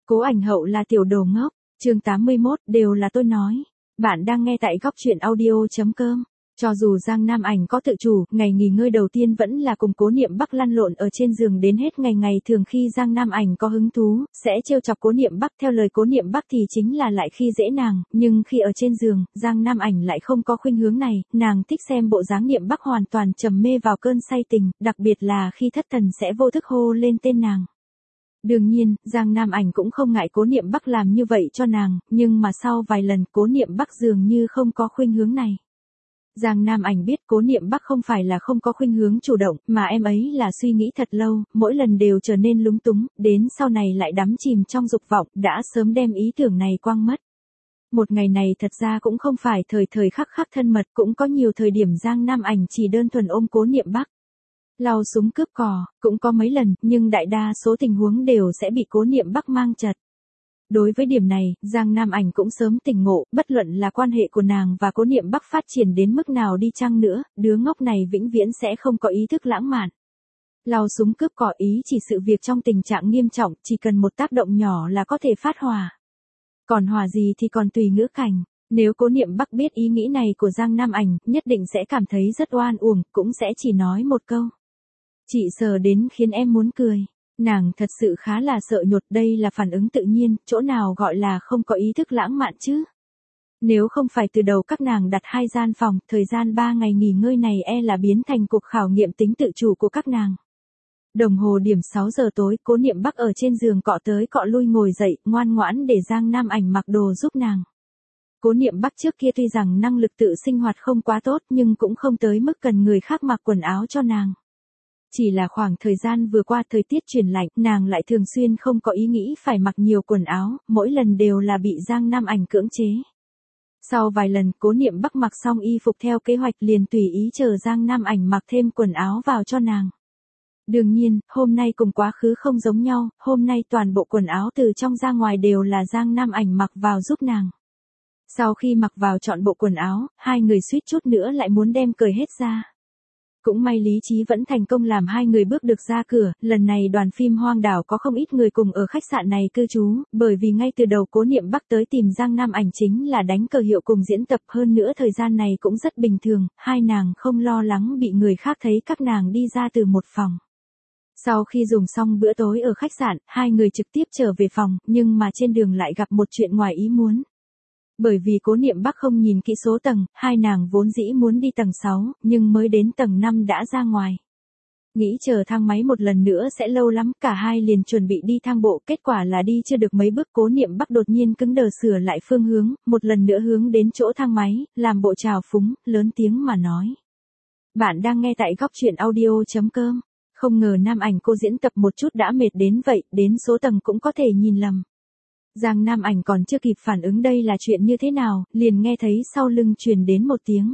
Cố Ảnh Hậu là tiểu đồ ngốc, chương 81, đều là tôi nói. Bạn đang nghe tại góc truyện audio.com. Cho dù Giang Nam Ảnh có tự chủ, ngày nghỉ ngơi đầu tiên vẫn là cùng Cố Niệm Bắc lăn lộn ở trên giường đến hết ngày thường khi Giang Nam Ảnh có hứng thú, sẽ trêu chọc Cố Niệm Bắc, theo lời Cố Niệm Bắc thì chính là lại khi dễ nàng, nhưng khi ở trên giường, Giang Nam Ảnh lại không có khuynh hướng này, nàng thích xem bộ dáng Niệm Bắc hoàn toàn trầm mê vào cơn say tình, đặc biệt là khi thất thần sẽ vô thức hô lên tên nàng. Đương nhiên, Giang Nam Ảnh cũng không ngại Cố Niệm Bắc làm như vậy cho nàng, nhưng mà sau vài lần Cố Niệm Bắc dường như không có khuynh hướng này. Giang Nam Ảnh biết Cố Niệm Bắc không phải là không có khuynh hướng chủ động, mà em ấy là suy nghĩ thật lâu, mỗi lần đều trở nên lúng túng, đến sau này lại đắm chìm trong dục vọng, đã sớm đem ý tưởng này quăng mất. Một ngày này thật ra cũng không phải thời khắc thân mật, cũng có nhiều thời điểm Giang Nam Ảnh chỉ đơn thuần ôm Cố Niệm Bắc. Lau súng cướp cò, cũng có mấy lần, nhưng đại đa số tình huống đều sẽ bị Cố Niệm Bắc mang chật. Đối với điểm này, Giang Nam Ảnh cũng sớm tỉnh ngộ, bất luận là quan hệ của nàng và Cố Niệm Bắc phát triển đến mức nào đi chăng nữa, đứa ngốc này vĩnh viễn sẽ không có ý thức lãng mạn. Lau súng cướp cò ý chỉ sự việc trong tình trạng nghiêm trọng, chỉ cần một tác động nhỏ là có thể phát hỏa. Còn hỏa gì thì còn tùy ngữ cảnh. Nếu Cố Niệm Bắc biết ý nghĩ này của Giang Nam Ảnh, nhất định sẽ cảm thấy rất oan uổng, cũng sẽ chỉ nói một câu. Chị sờ đến khiến em muốn cười. Nàng thật sự khá là sợ nhột, đây là phản ứng tự nhiên, chỗ nào gọi là không có ý thức lãng mạn chứ. Nếu không phải từ đầu các nàng đặt 2 gian phòng, thời gian 3 ngày nghỉ ngơi này là biến thành cuộc khảo nghiệm tính tự chủ của các nàng. Đồng hồ điểm 6 giờ tối, Cố Niệm Bắc ở trên giường cọ tới cọ lui ngồi dậy, ngoan ngoãn để Giang Nam Ảnh mặc đồ giúp nàng. Cố Niệm Bắc trước kia tuy rằng năng lực tự sinh hoạt không quá tốt nhưng cũng không tới mức cần người khác mặc quần áo cho nàng. Chỉ là khoảng thời gian vừa qua thời tiết chuyển lạnh, nàng lại thường xuyên không có ý nghĩ phải mặc nhiều quần áo, mỗi lần đều là bị Giang Nam Ảnh cưỡng chế. Sau vài lần Cố Niệm Bắc mặc xong y phục theo kế hoạch liền tùy ý chờ Giang Nam Ảnh mặc thêm quần áo vào cho nàng. Đương nhiên, hôm nay cùng quá khứ không giống nhau, hôm nay toàn bộ quần áo từ trong ra ngoài đều là Giang Nam Ảnh mặc vào giúp nàng. Sau khi mặc vào trọn bộ quần áo, hai người suýt chút nữa lại muốn đem cởi hết ra. Cũng may lý trí vẫn thành công làm hai người bước được ra cửa, lần này đoàn phim Hoang Đảo có không ít người cùng ở khách sạn này cư trú, bởi vì ngay từ đầu Cố Niệm Bắc tới tìm Giang Nam Ảnh chính là đánh cờ hiệu cùng diễn tập, hơn nữa thời gian này cũng rất bình thường, hai nàng không lo lắng bị người khác thấy các nàng đi ra từ một phòng. Sau khi dùng xong bữa tối ở khách sạn, hai người trực tiếp trở về phòng, nhưng mà trên đường lại gặp một chuyện ngoài ý muốn. Bởi vì Cố Niệm Bắc không nhìn kỹ số tầng, hai nàng vốn dĩ muốn đi tầng 6, nhưng mới đến tầng 5 đã ra ngoài. Nghĩ chờ thang máy một lần nữa sẽ lâu lắm, cả hai liền chuẩn bị đi thang bộ, kết quả là đi chưa được mấy bước Cố Niệm Bắc đột nhiên cứng đờ sửa lại phương hướng, một lần nữa hướng đến chỗ thang máy, làm bộ trào phúng, lớn tiếng mà nói. Bạn đang nghe tại góc truyện audio.com. Không ngờ Nam Ảnh cô diễn tập một chút đã mệt đến vậy, đến số tầng cũng có thể nhìn lầm. Giang Nam Ảnh còn chưa kịp phản ứng đây là chuyện như thế nào, liền nghe thấy sau lưng truyền đến một tiếng.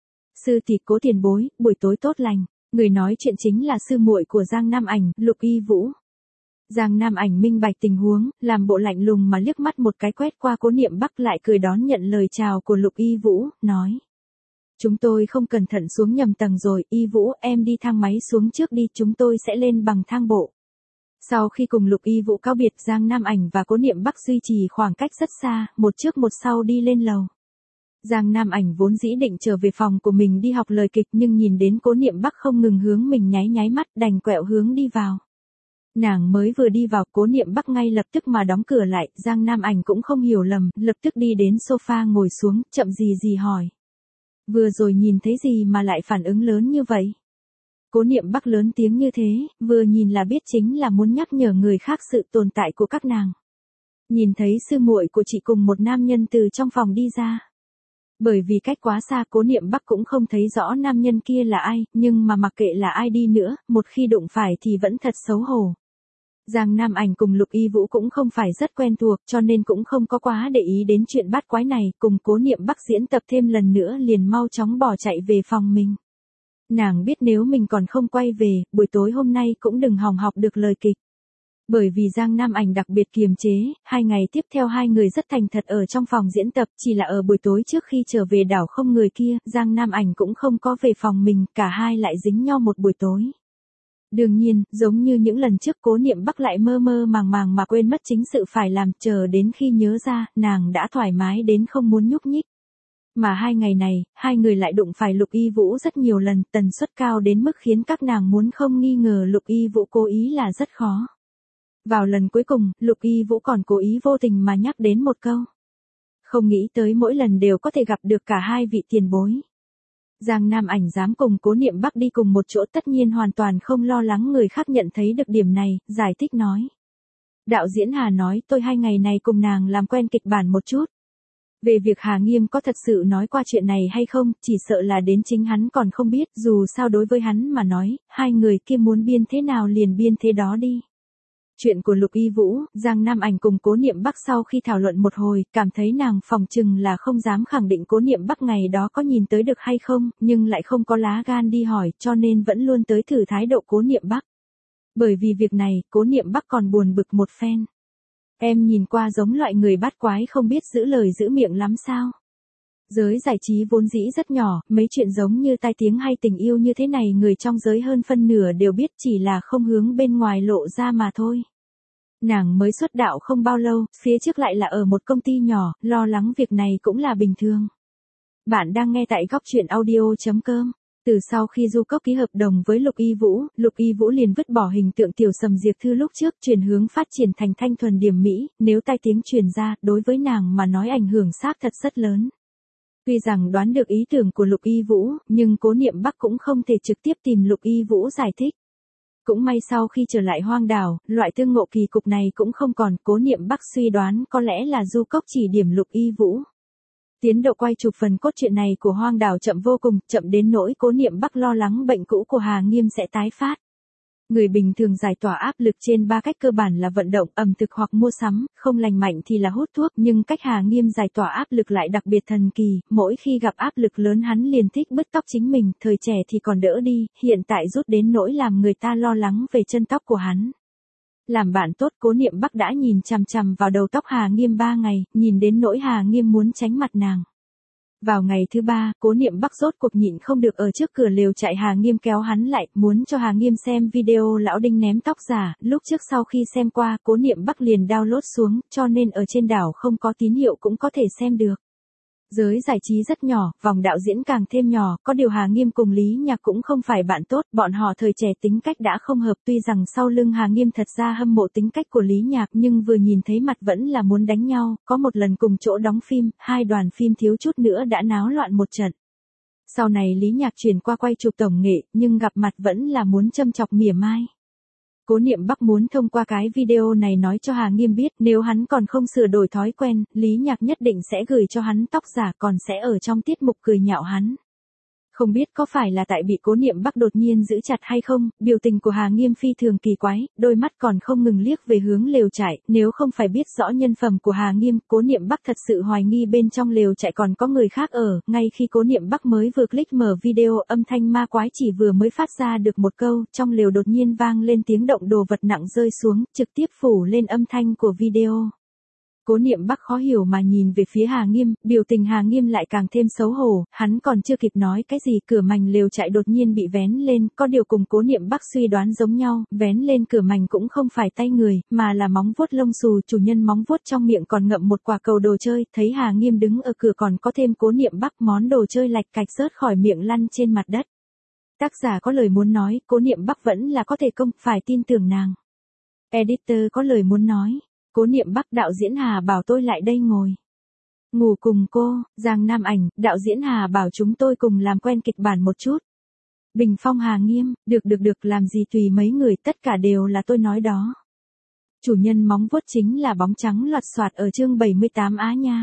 Sư tỷ Cố tiền bối, buổi tối tốt lành. Người nói chuyện chính là sư muội của Giang Nam Ảnh, Lục Y Vũ. Giang Nam Ảnh minh bạch tình huống, làm bộ lạnh lùng mà liếc mắt một cái quét qua Cố Niệm Bắc lại cười đón nhận lời chào của Lục Y Vũ, nói. Chúng tôi không cẩn thận xuống nhầm tầng rồi, Y Vũ em đi thang máy xuống trước đi, chúng tôi sẽ lên bằng thang bộ. Sau khi cùng Lục Y Vũ cáo biệt, Giang Nam Ảnh và Cố Niệm Bắc duy trì khoảng cách rất xa, một trước một sau đi lên lầu. Giang Nam Ảnh vốn dĩ định trở về phòng của mình đi học lời kịch nhưng nhìn đến Cố Niệm Bắc không ngừng hướng mình nháy mắt đành quẹo hướng đi vào. Nàng mới vừa đi vào, Cố Niệm Bắc ngay lập tức mà đóng cửa lại, Giang Nam Ảnh cũng không hiểu lầm, lập tức đi đến sofa ngồi xuống, chậm gì hỏi. Vừa rồi nhìn thấy gì mà lại phản ứng lớn như vậy? Cố Niệm Bắc lớn tiếng như thế, vừa nhìn là biết chính là muốn nhắc nhở người khác sự tồn tại của các nàng. Nhìn thấy sư muội của chị cùng một nam nhân từ trong phòng đi ra. Bởi vì cách quá xa Cố Niệm Bắc cũng không thấy rõ nam nhân kia là ai, nhưng mà mặc kệ là ai đi nữa, một khi đụng phải thì vẫn thật xấu hổ. Giang Nam Ảnh cùng Lục Y Vũ cũng không phải rất quen thuộc cho nên cũng không có quá để ý đến chuyện bát quái này, cùng Cố Niệm Bắc diễn tập thêm lần nữa liền mau chóng bỏ chạy về phòng mình. Nàng biết nếu mình còn không quay về, buổi tối hôm nay cũng đừng hòng học được lời kịch. Bởi vì Giang Nam Ảnh đặc biệt kiềm chế, 2 ngày tiếp theo hai người rất thành thật ở trong phòng diễn tập, chỉ là ở buổi tối trước khi trở về đảo không người kia, Giang Nam Ảnh cũng không có về phòng mình, cả hai lại dính nhau một buổi tối. Đương nhiên, giống như những lần trước Cố Niệm Bắc lại mơ mơ màng màng mà quên mất chính sự phải làm, chờ đến khi nhớ ra, nàng đã thoải mái đến không muốn nhúc nhích. Mà 2 ngày này, hai người lại đụng phải Lục Y Vũ rất nhiều lần, tần suất cao đến mức khiến các nàng muốn không nghi ngờ Lục Y Vũ cố ý là rất khó. Vào lần cuối cùng, Lục Y Vũ còn cố ý vô tình mà nhắc đến một câu. Không nghĩ tới mỗi lần đều có thể gặp được cả hai vị tiền bối. Giang Nam Ảnh dám cùng Cố Niệm Bắc đi cùng một chỗ tất nhiên hoàn toàn không lo lắng người khác nhận thấy được điểm này, giải thích nói. Đạo diễn Hà nói tôi 2 ngày này cùng nàng làm quen kịch bản một chút. Về việc Hà Nghiêm có thật sự nói qua chuyện này hay không, chỉ sợ là đến chính hắn còn không biết, dù sao đối với hắn mà nói, hai người kia muốn biên thế nào liền biên thế đó đi. Chuyện của Lục Y Vũ, Giang Nam Ảnh cùng Cố Niệm Bắc sau khi thảo luận một hồi, cảm thấy nàng phòng chừng là không dám khẳng định Cố Niệm Bắc ngày đó có nhìn tới được hay không, nhưng lại không có lá gan đi hỏi, cho nên vẫn luôn tới thử thái độ Cố Niệm Bắc. Bởi vì việc này, Cố Niệm Bắc còn buồn bực một phen. Em nhìn qua giống loại người bát quái không biết giữ lời giữ miệng lắm sao? Giới giải trí vốn dĩ rất nhỏ, mấy chuyện giống như tai tiếng hay tình yêu như thế này người trong giới hơn phân nửa đều biết, chỉ là không hướng bên ngoài lộ ra mà thôi. Nàng mới xuất đạo không bao lâu, phía trước lại là ở một công ty nhỏ, lo lắng việc này cũng là bình thường. Bạn đang nghe tại góc truyện audio.com. Từ sau khi Du Cốc ký hợp đồng với Lục Y Vũ liền vứt bỏ hình tượng tiểu sầm diệp thư lúc trước, chuyển hướng phát triển thành thanh thuần điểm mỹ, nếu tai tiếng truyền ra, đối với nàng mà nói ảnh hưởng xác thật rất lớn. Tuy rằng đoán được ý tưởng của Lục Y Vũ, nhưng Cố Niệm Bắc cũng không thể trực tiếp tìm Lục Y Vũ giải thích. Cũng may sau khi trở lại Hoang Đảo, loại tương ngộ kỳ cục này cũng không còn, Cố Niệm Bắc suy đoán có lẽ là Du Cốc chỉ điểm Lục Y Vũ. Tiến độ quay chụp phần cốt truyện này của Hoang Đảo chậm vô cùng, chậm đến nỗi Cố Niệm Bắc lo lắng bệnh cũ của Hà Nghiêm sẽ tái phát. Người bình thường giải tỏa áp lực trên 3 cách cơ bản là vận động, ẩm thực hoặc mua sắm, không lành mạnh thì là hút thuốc, nhưng cách Hà Nghiêm giải tỏa áp lực lại đặc biệt thần kỳ, mỗi khi gặp áp lực lớn hắn liền thích bứt tóc chính mình, thời trẻ thì còn đỡ đi, hiện tại rút đến nỗi làm người ta lo lắng về chân tóc của hắn. Làm bạn tốt Cố Niệm Bắc đã nhìn chằm chằm vào đầu tóc Hà Nghiêm 3 ngày, nhìn đến nỗi Hà Nghiêm muốn tránh mặt nàng. Vào ngày thứ 3, Cố Niệm Bắc rốt cuộc nhịn không được ở trước cửa lều trại Hà Nghiêm kéo hắn lại, muốn cho Hà Nghiêm xem video lão Đinh ném tóc giả, lúc trước sau khi xem qua, Cố Niệm Bắc liền download xuống, cho nên ở trên đảo không có tín hiệu cũng có thể xem được. Giới giải trí rất nhỏ, vòng đạo diễn càng thêm nhỏ, có điều Hà Nghiêm cùng Lý Nhạc cũng không phải bạn tốt, bọn họ thời trẻ tính cách đã không hợp, tuy rằng sau lưng Hà Nghiêm thật ra hâm mộ tính cách của Lý Nhạc nhưng vừa nhìn thấy mặt vẫn là muốn đánh nhau, có một lần cùng chỗ đóng phim, hai đoàn phim thiếu chút nữa đã náo loạn một trận. Sau này Lý Nhạc chuyển qua quay chụp tổng nghệ, nhưng gặp mặt vẫn là muốn châm chọc mỉa mai. Cố Niệm Bắc muốn thông qua cái video này nói cho Hà Nghiêm biết, nếu hắn còn không sửa đổi thói quen, Lý Nhạc nhất định sẽ gửi cho hắn tóc giả, còn sẽ ở trong tiết mục cười nhạo hắn. Không biết có phải là tại bị Cố Niệm Bắc đột nhiên giữ chặt hay không, biểu tình của Hà Nghiêm phi thường kỳ quái, đôi mắt còn không ngừng liếc về hướng lều trại, nếu không phải biết rõ nhân phẩm của Hà Nghiêm, Cố Niệm Bắc thật sự hoài nghi bên trong lều trại còn có người khác ở, ngay khi Cố Niệm Bắc mới vừa click mở video, âm thanh ma quái chỉ vừa mới phát ra được một câu, trong lều đột nhiên vang lên tiếng động đồ vật nặng rơi xuống, trực tiếp phủ lên âm thanh của video. Cố Niệm Bắc khó hiểu mà nhìn về phía Hà Nghiêm, biểu tình Hà Nghiêm lại càng thêm xấu hổ, hắn còn chưa kịp nói cái gì, cửa mành lều trại đột nhiên bị vén lên, có điều cùng Cố Niệm Bắc suy đoán giống nhau, vén lên cửa mành cũng không phải tay người, mà là móng vuốt lông xù, chủ nhân móng vuốt trong miệng còn ngậm một quả cầu đồ chơi, thấy Hà Nghiêm đứng ở cửa còn có thêm Cố Niệm Bắc, món đồ chơi lạch cạch rớt khỏi miệng lăn trên mặt đất. Tác giả có lời muốn nói, Cố Niệm Bắc vẫn là có thể công, phải tin tưởng nàng. Editor có lời muốn nói. Cố Niệm Bắc, đạo diễn Hà bảo tôi lại đây ngồi. Ngủ cùng cô, Giang Nam Ảnh, đạo diễn Hà bảo chúng tôi cùng làm quen kịch bản một chút. Bình Phong Hà Nghiêm, được làm gì tùy mấy người, tất cả đều là tôi nói đó. Chủ nhân móng vuốt chính là bóng trắng loạt soạt ở chương 78 á nha.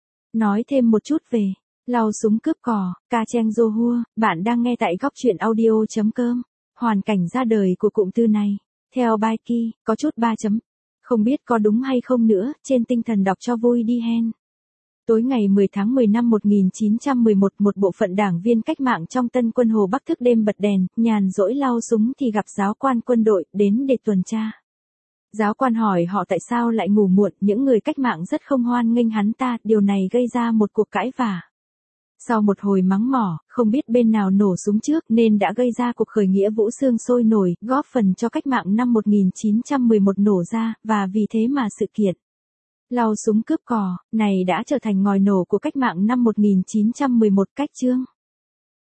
Nói thêm một chút về, lau súng cướp cò, ca cheng dô hua, bạn đang nghe tại góc truyện audio.com. Hoàn cảnh ra đời của cụm từ này, theo Baiki, có chút 3 chấm. Không biết có đúng hay không nữa, trên tinh thần đọc cho vui đi hen. Tối ngày 10 tháng 10 năm 1911, một bộ phận đảng viên cách mạng trong Tân Quân Hồ Bắc thức đêm bật đèn, nhàn rỗi lau súng thì gặp giáo quan quân đội, đến để tuần tra. Giáo quan hỏi họ tại sao lại ngủ muộn, những người cách mạng rất không hoan nghênh hắn ta, điều này gây ra một cuộc cãi vã. Sau một hồi mắng mỏ, không biết bên nào nổ súng trước nên đã gây ra cuộc khởi nghĩa Vũ Xương sôi nổi, góp phần cho cách mạng năm 1911 nổ ra, và vì thế mà sự kiện lau súng cướp cò này đã trở thành ngòi nổ của cách mạng năm 1911 cách chương.